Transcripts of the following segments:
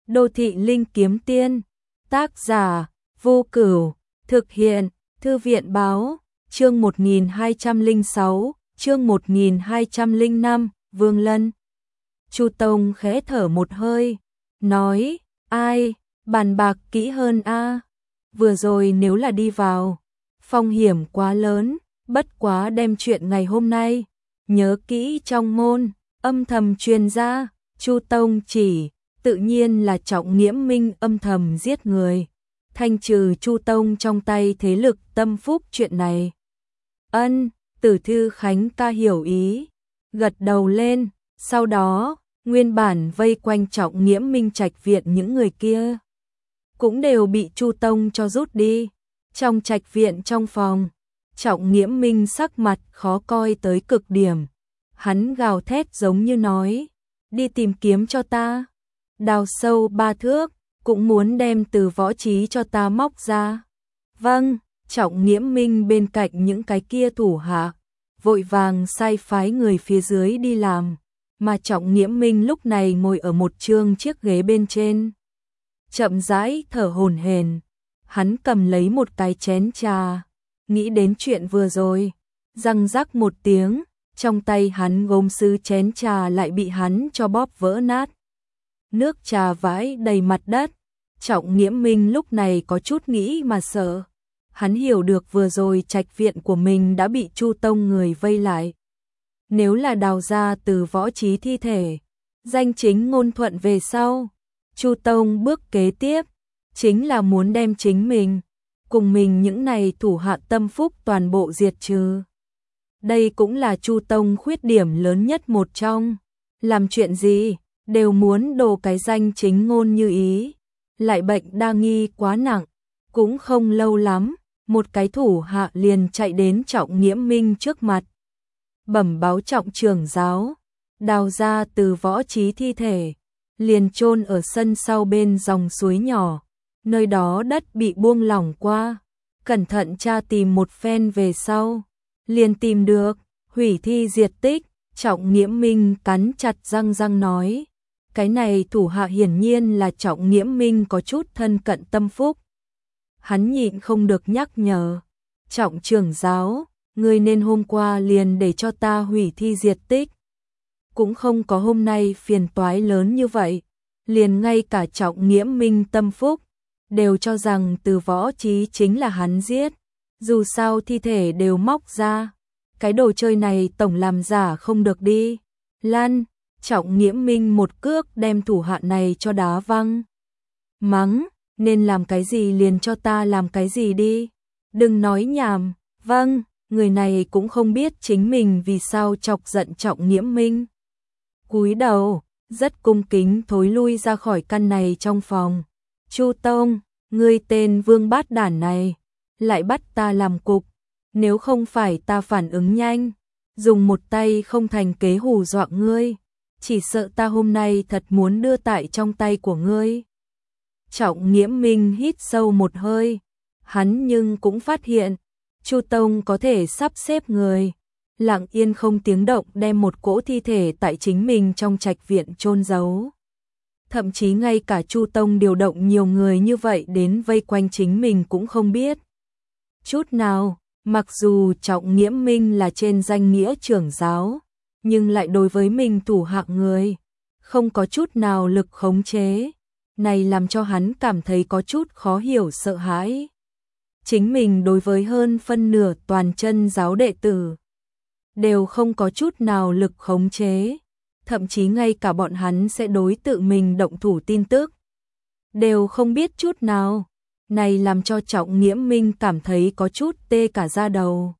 Đô thị linh kiếm tiên, tác giả, Vô Cửu, thực hiện, Thư viện báo, chương 1206, chương 1205, Vương Lân. Chu Tông khẽ thở một hơi, nói, ai, bàn bạc kỹ hơn a. Vừa rồi nếu là đi vào, phong hiểm quá lớn, bất quá đem chuyện ngày hôm nay, nhớ kỹ trong môn, âm thầm truyền ra, Chu Tông chỉ, tự nhiên là Trọng Nghiễm Minh âm thầm giết người, thanh trừ Chu Tông trong tay thế lực tâm phúc chuyện này. Ân, Tử Thư Khánh ca hiểu ý, gật đầu lên, sau đó, nguyên bản vây quanh Trọng Nghiễm Minh trạch viện những người kia cũng đều bị Chu Tông cho rút đi. Trong trạch viện trong phòng, Trọng Nghiễm Minh sắc mặt khó coi tới cực điểm. Hắn gào thét giống như nói, đi tìm kiếm cho ta, đào sâu 3 thước, cũng muốn đem Từ Võ Chí cho ta móc ra. Vâng, Trọng Nghiễm Minh bên cạnh những cái kia thủ hạ, vội vàng sai phái người phía dưới đi làm, mà Trọng Nghiễm Minh lúc này ngồi ở một trương chiếc ghế bên trên, chậm rãi thở hổn hển. Hắn cầm lấy một cái chén trà, nghĩ đến chuyện vừa rồi, răng rắc một tiếng, trong tay hắn gốm sứ chén trà lại bị hắn cho bóp vỡ nát. Nước trà vãi đầy mặt đất. Trọng Nghiễm Minh lúc này có chút nghĩ mà sợ. Hắn hiểu được vừa rồi trạch viện của mình đã bị Chu Tông người vây lại. Nếu là đào ra Từ Võ Chí thi thể, danh chính ngôn thuận về sau, Chu Tông bước kế tiếp chính là muốn đem chính mình cùng mình những này thủ hạ tâm phúc toàn bộ diệt trừ. Đây cũng là Chu Tông khuyết điểm lớn nhất một trong, làm chuyện gì đều muốn đồ cái danh chính ngôn như ý, lại bệnh đa nghi quá nặng. Cũng không lâu lắm, một cái thủ hạ liền chạy đến Trọng Nghiễm Minh trước mặt, bẩm báo Trọng trưởng giáo, đào ra Từ Võ Chí thi thể, liền chôn ở sân sau bên dòng suối nhỏ, nơi đó đất bị buông lỏng qua, cẩn thận tra tìm một phen về sau, liền tìm được, hủy thi diệt tích. Trọng Nghiễm Minh cắn chặt răng nói, cái này thủ hạ hiển nhiên là Trọng Nghiễm Minh có chút thân cận tâm phúc. Hắn nhịn không được nhắc nhở, Trọng trưởng giáo, ngươi nên hôm qua liền để cho ta hủy thi diệt tích, cũng không có hôm nay phiền toái lớn như vậy. Liền ngay cả Trọng Nghiễm Minh tâm phúc đều cho rằng Từ Võ Chí chính là hắn giết, dù sao thi thể đều móc ra, cái đồ chơi này tổng làm giả không được đi. Lan, Trọng Nghiễm Minh một cước đem thủ hạ này cho đá văng, mắng, nên làm cái gì liền cho ta làm cái gì đi, đừng nói nhảm. Vâng, người này cũng không biết chính mình vì sao chọc giận Trọng Nghiễm Minh, cúi đầu rất cung kính thối lui ra khỏi căn này trong phòng. Chu Tông, ngươi tên vương bát đản này, lại bắt ta làm cục, nếu không phải ta phản ứng nhanh, dùng một tay không thành kế hù dọa ngươi, chỉ sợ ta hôm nay thật muốn đưa tại trong tay của ngươi. Trọng Nghiễm Minh hít sâu một hơi, hắn nhưng cũng phát hiện, Chu Tông có thể sắp xếp người, lặng yên không tiếng động đem một cỗ thi thể tại chính mình trong trạch viện chôn giấu. Thậm chí ngay cả Chu Tông điều động nhiều người như vậy đến vây quanh chính mình cũng không biết chút nào. Mặc dù Trọng Nghiễm Minh là trên danh nghĩa trưởng giáo, nhưng lại đối với mình thủ hạ người không có chút nào lực khống chế, này làm cho hắn cảm thấy có chút khó hiểu sợ hãi. Chính mình đối với hơn phân nửa toàn chân giáo đệ tử đều không có chút nào lực khống chế, thậm chí ngay cả bọn hắn sẽ đối tự mình động thủ tin tức đều không biết chút nào. Này làm cho Trọng Nghiễm Minh cảm thấy có chút tê cả da đầu.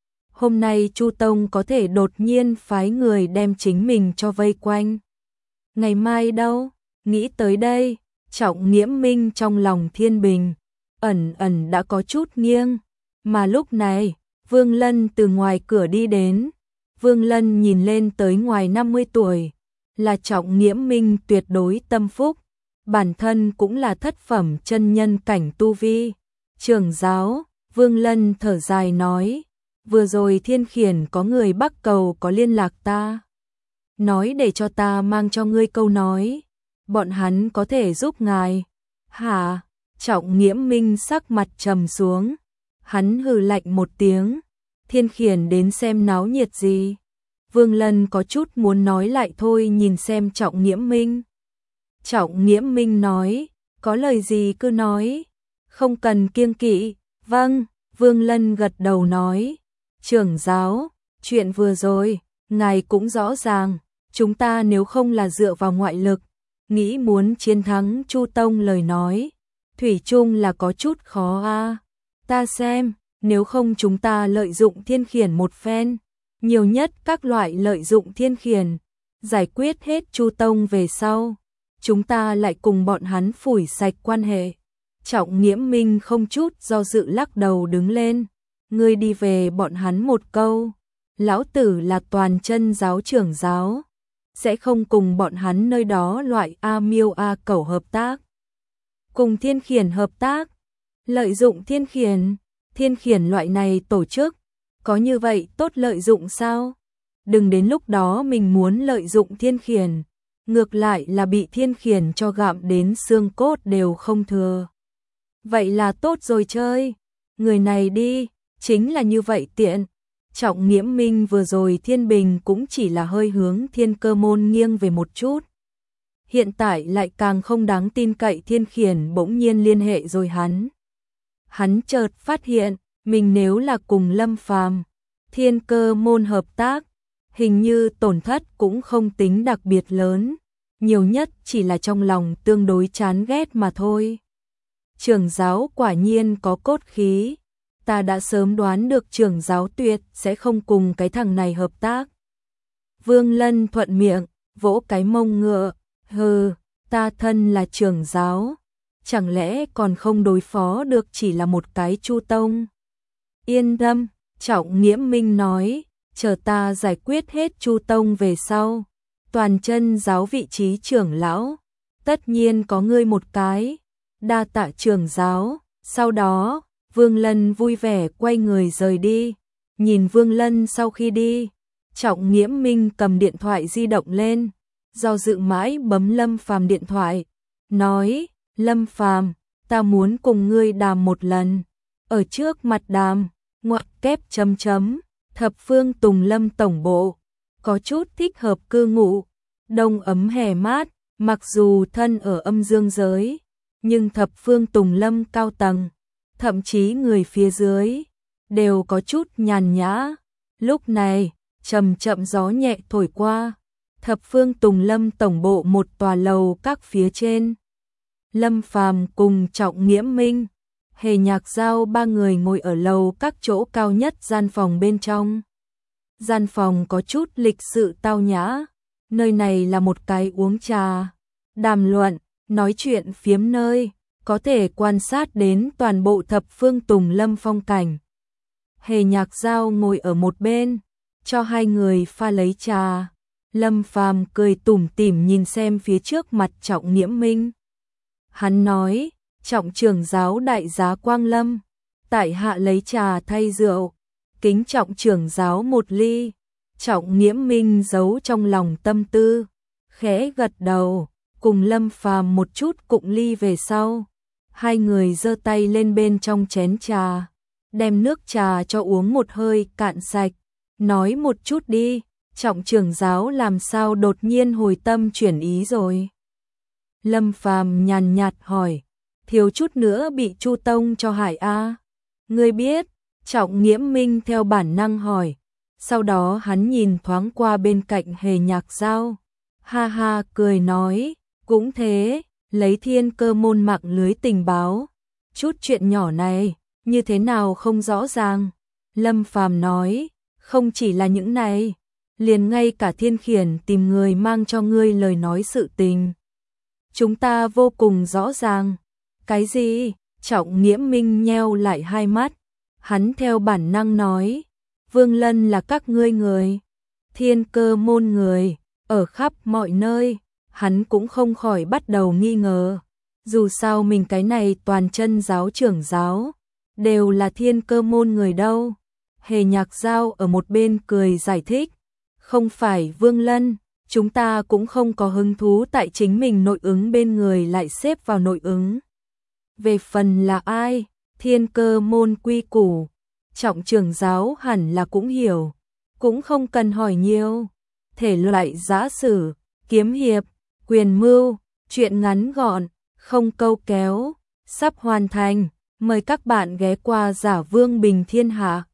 Hôm nay Chu Tông có thể đột nhiên phái người đem chính mình cho vây quanh, ngày mai đâu? Nghĩ tới đây, Trọng Nghiễm Minh trong lòng thiên bình ẩn ẩn đã có chút nghiêng. Mà lúc này, Vương Lân từ ngoài cửa đi đến. Vương Lân nhìn lên tới ngoài 50 tuổi, là Trọng Nghiễm Minh tuyệt đối tâm phúc, bản thân cũng là thất phẩm chân nhân cảnh tu vi. Trưởng giáo, Vương Lân thở dài nói, vừa rồi Thiên Khiển có người Bắc Cầu có liên lạc ta, nói để cho ta mang cho ngươi câu nói, bọn hắn có thể giúp ngài. Hả? Trọng Nghiễm Minh sắc mặt trầm xuống. Hắn hừ lạnh một tiếng. Thiên Khiển đến xem náo nhiệt gì? Vương Lân có chút muốn nói lại thôi, nhìn xem Trọng Nghiễm Minh. Trọng Nghiễm Minh nói, có lời gì cứ nói, không cần kiêng kỵ. Vâng, Vương Lân gật đầu nói. Trưởng giáo, chuyện vừa rồi, ngài cũng rõ ràng, chúng ta nếu không là dựa vào ngoại lực, nghĩ muốn chiến thắng Chu Tông lời nói, thủy chung là có chút khó a. Ta xem, nếu không chúng ta lợi dụng Thiên Khiển một phen, nhiều nhất các loại lợi dụng Thiên Khiển, giải quyết hết Chu Tông về sau, chúng ta lại cùng bọn hắn phủi sạch quan hệ. Trọng Nghiễm Minh không chút do dự lắc đầu đứng lên. Ngươi đi về bọn hắn một câu. Lão tử là toàn chân giáo trưởng giáo, sẽ không cùng bọn hắn nơi đó loại A miêu A cẩu hợp tác. Cùng Thiên Khiển hợp tác, lợi dụng Thiên Khiển loại này tổ chức, có như vậy tốt lợi dụng sao? Đừng đến lúc đó mình muốn lợi dụng Thiên Khiển, ngược lại là bị Thiên Khiển cho gặm đến xương cốt đều không thừa. Vậy là tốt rồi chơi, người này đi, chính là như vậy tiện. Trọng Nghiễm Minh vừa rồi Thiên Bình cũng chỉ là hơi hướng Thiên Cơ môn nghiêng về một chút. Hiện tại lại càng không đáng tin cậy. Thiên Khiển bỗng nhiên liên hệ rồi hắn. Hắn chợt phát hiện, mình nếu là cùng Lâm Phàm, Thiên Cơ môn hợp tác, hình như tổn thất cũng không tính đặc biệt lớn, nhiều nhất chỉ là trong lòng tương đối chán ghét mà thôi. Trưởng giáo quả nhiên có cốt khí, ta đã sớm đoán được trưởng giáo tuyệt sẽ không cùng cái thằng này hợp tác. Vương Lân thuận miệng, vỗ cái mông ngựa, hừ, ta thân là trưởng giáo, chẳng lẽ còn không đối phó được chỉ là một cái Chu Tông. Yên tâm, Trọng Nghiễm Minh nói, chờ ta giải quyết hết Chu Tông về sau, toàn chân giáo vị trí trưởng lão, tất nhiên có ngươi một cái. Đa tạ trưởng giáo. Sau đó, Vương Lân vui vẻ quay người rời đi. Nhìn Vương Lân sau khi đi, Trọng Nghiễm Minh cầm điện thoại di động lên, do dự mãi bấm Lâm Phàm điện thoại, nói, Lâm Phàm, ta muốn cùng ngươi đàm một lần. Ở trước mặt đàm, ngoặc kép chấm chấm, Thập Phương Tùng Lâm tổng bộ, có chút thích hợp cư ngụ, đông ấm hè mát, mặc dù thân ở âm dương giới, nhưng Thập Phương Tùng Lâm cao tầng, thậm chí người phía dưới, đều có chút nhàn nhã. Lúc này, chậm chậm gió nhẹ thổi qua, Thập Phương Tùng Lâm tổng bộ một tòa lầu các phía trên. Lâm Phàm cùng Trọng Nghiễm Minh, Hề Nhạc Giao ba người ngồi ở lầu các chỗ cao nhất gian phòng bên trong. Gian phòng có chút lịch sự tao nhã, nơi này là một cái uống trà, đàm luận, nói chuyện phiếm nơi, có thể quan sát đến toàn bộ Thập Phương Tùng Lâm phong cảnh. Hề Nhạc Giao ngồi ở một bên, cho hai người pha lấy trà. Lâm Phàm cười tủm tỉm nhìn xem phía trước mặt Trọng Nghiễm Minh. Hắn nói, Trọng trưởng giáo đại giá Quang Lâm, tại hạ lấy trà thay rượu, kính Trọng trưởng giáo một ly. Trọng Nghiễm Minh giấu trong lòng tâm tư, khẽ gật đầu, cùng Lâm Phàm một chút cụng ly về sau. Hai người giơ tay lên bên trong chén trà, đem nước trà cho uống một hơi cạn sạch. Nói một chút đi, Trọng trưởng giáo làm sao đột nhiên hồi tâm chuyển ý rồi? Lâm Phàm nhàn nhạt hỏi, thiếu chút nữa bị Chu Tông cho hại a. Ngươi biết? Trọng Nghiễm Minh theo bản năng hỏi. Sau đó hắn nhìn thoáng qua bên cạnh Hề Nhạc Giao, ha ha cười nói, cũng thế, lấy Thiên Cơ môn mạng lưới tình báo, chút chuyện nhỏ này, như thế nào không rõ ràng. Lâm Phàm nói, không chỉ là những này, liền ngay cả Thiên Khiển tìm người mang cho ngươi lời nói sự tình, chúng ta vô cùng rõ ràng. Cái gì? Trọng Nghiễm Minh nheo lại hai mắt, hắn theo bản năng nói, Vương Lân là các ngươi người, Thiên Cơ môn người, ở khắp mọi nơi, hắn cũng không khỏi bắt đầu nghi ngờ. Dù sao mình cái này toàn chân giáo trưởng giáo, đều là Thiên Cơ môn người đâu. Hề Nhạc Giao ở một bên cười giải thích, không phải Vương Lân, chúng ta cũng không có hứng thú tại chính mình nội ứng bên người lại xếp vào nội ứng. Về phần là ai, Thiên Cơ môn quy củ, Trọng trưởng giáo hẳn là cũng hiểu, cũng không cần hỏi nhiều. Thể loại giã sử, kiếm hiệp, quyền mưu, chuyện ngắn gọn, không câu kéo, sắp hoàn thành, mời các bạn ghé qua Giả Vương Bình Thiên Hạ.